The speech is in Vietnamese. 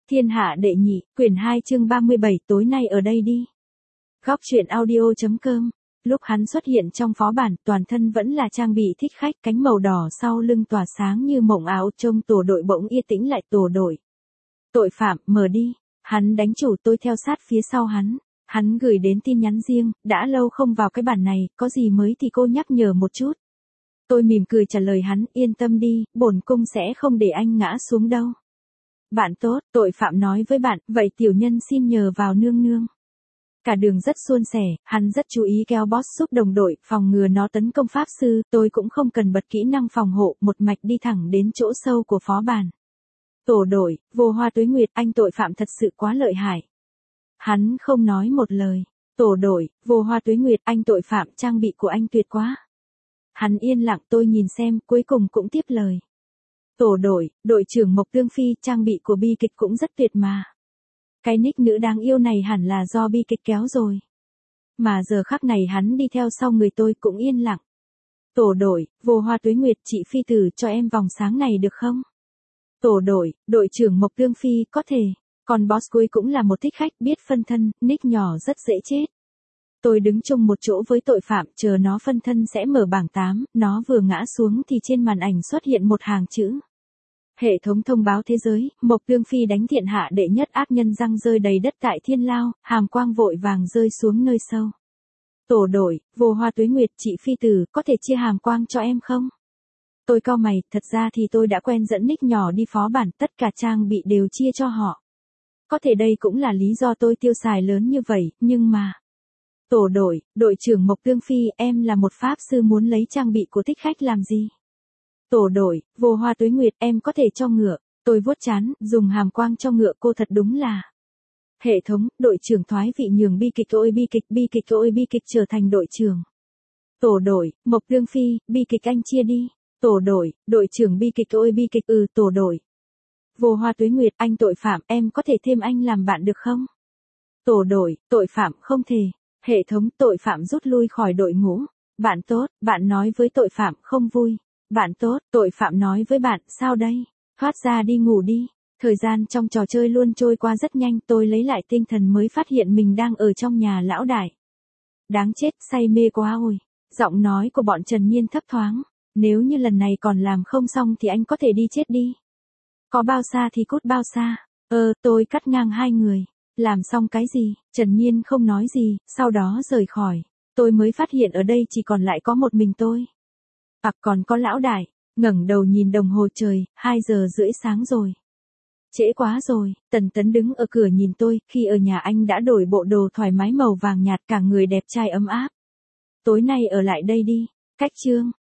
Thiên hạ đệ nhị, quyển 2 chương 37 tối nay ở đây đi. Góc truyện audio.com. Lúc hắn xuất hiện trong phó bản, toàn thân vẫn là trang bị thích khách, cánh màu đỏ sau lưng tỏa sáng như mộng ảo, trông tổ đội bỗng yên tĩnh lại. Tổ đội. Tội phạm, mở đi. Hắn đánh chủ, tôi theo sát phía sau hắn. Hắn gửi đến tin nhắn riêng, đã lâu không vào cái bản này, có gì mới thì cô nhắc nhở một chút. Tôi mỉm cười trả lời hắn, yên tâm đi, bổn cung sẽ không để anh ngã xuống đâu. Bạn tốt, tội phạm nói với bạn, vậy tiểu nhân xin nhờ vào nương nương. Cả đường rất suôn sẻ, hắn rất chú ý kéo boss giúp đồng đội, phòng ngừa nó tấn công pháp sư, tôi cũng không cần bật kỹ năng phòng hộ, một mạch đi thẳng đến chỗ sâu của phó bản. Tổ đội, Vô Hoa Tuế Nguyệt, anh tội phạm thật sự quá lợi hại. Hắn không nói một lời. Tổ đội, Vô Hoa Tuế Nguyệt, anh tội phạm, trang bị của anh tuyệt quá. Hắn yên lặng, tôi nhìn xem, cuối cùng cũng tiếp lời. Tổ đội, đội trưởng Mộc Tương Phi, trang bị của bi kịch cũng rất tuyệt mà. Cái nick nữ đáng yêu này hẳn là do bi kịch kéo rồi. Mà giờ khắc này hắn đi theo sau người tôi cũng yên lặng. Tổ đội, Vô Hoa Tuế Nguyệt, chị Phi Tử cho em vòng sáng này được không? Tổ đội, đội trưởng Mộc Tương Phi, có thể. Còn boss cuối cũng là một thích khách biết phân thân, nick nhỏ rất dễ chết. Tôi đứng chung một chỗ với tội phạm, chờ nó phân thân sẽ mở bảng 8, nó vừa ngã xuống thì trên màn ảnh xuất hiện một hàng chữ. Hệ thống thông báo thế giới, Mộc Tương Phi đánh thiện hạ đệ nhất ác nhân răng rơi đầy đất tại Thiên Lao, hàm quang vội vàng rơi xuống nơi sâu. Tổ đội, Vô Hoa Tuế Nguyệt, chị Phi Tử, có thể chia hàm quang cho em không? Tôi cau mày, thật ra thì tôi đã quen dẫn nick nhỏ đi phó bản, tất cả trang bị đều chia cho họ. Có thể đây cũng là lý do tôi tiêu xài lớn như vậy, nhưng mà... Tổ đội, đội trưởng Mộc Tương Phi, em là một pháp sư muốn lấy trang bị của thích khách làm gì? Tổ đội, Vô Hoa Tuế Nguyệt, em có thể cho ngựa. Tôi vuốt trán, dùng hàm quang cho ngựa, cô thật đúng là. Hệ thống, đội trưởng thoái vị nhường bi kịch ôi bi kịch trở thành đội trưởng. Tổ đội, Mộc Tương Phi, bi kịch anh chia đi. Tổ đội, đội trưởng bi kịch ôi bi kịch tổ đội. Vô Hoa Tuế Nguyệt, anh tội phạm, em có thể thêm anh làm bạn được không? Tổ đội, tội phạm, không thể. Hệ thống, tội phạm rút lui khỏi đội ngũ. Bạn tốt, bạn nói với tội phạm, không vui. Bạn tốt, tội phạm nói với bạn, sao đây? Thoát ra đi ngủ đi. Thời gian trong trò chơi luôn trôi qua rất nhanh, tôi lấy lại tinh thần mới phát hiện mình đang ở trong nhà lão đại. Đáng chết, say mê quá ôi. Giọng nói của bọn Trần Nhiên thấp thoáng. Nếu như lần này còn làm không xong thì anh có thể đi chết đi. Có bao xa thì cút bao xa. Tôi cắt ngang hai người. Làm xong cái gì? Trần Nhiên không nói gì, sau đó rời khỏi. Tôi mới phát hiện ở đây chỉ còn lại có một mình tôi. Còn có lão đại. Ngẩng đầu nhìn đồng hồ trời, 2 giờ rưỡi sáng rồi. Trễ quá rồi. Tần Tấn đứng ở cửa nhìn tôi, khi ở nhà anh đã đổi bộ đồ thoải mái màu vàng nhạt, cả người đẹp trai ấm áp. Tối nay ở lại đây đi. Cách chương.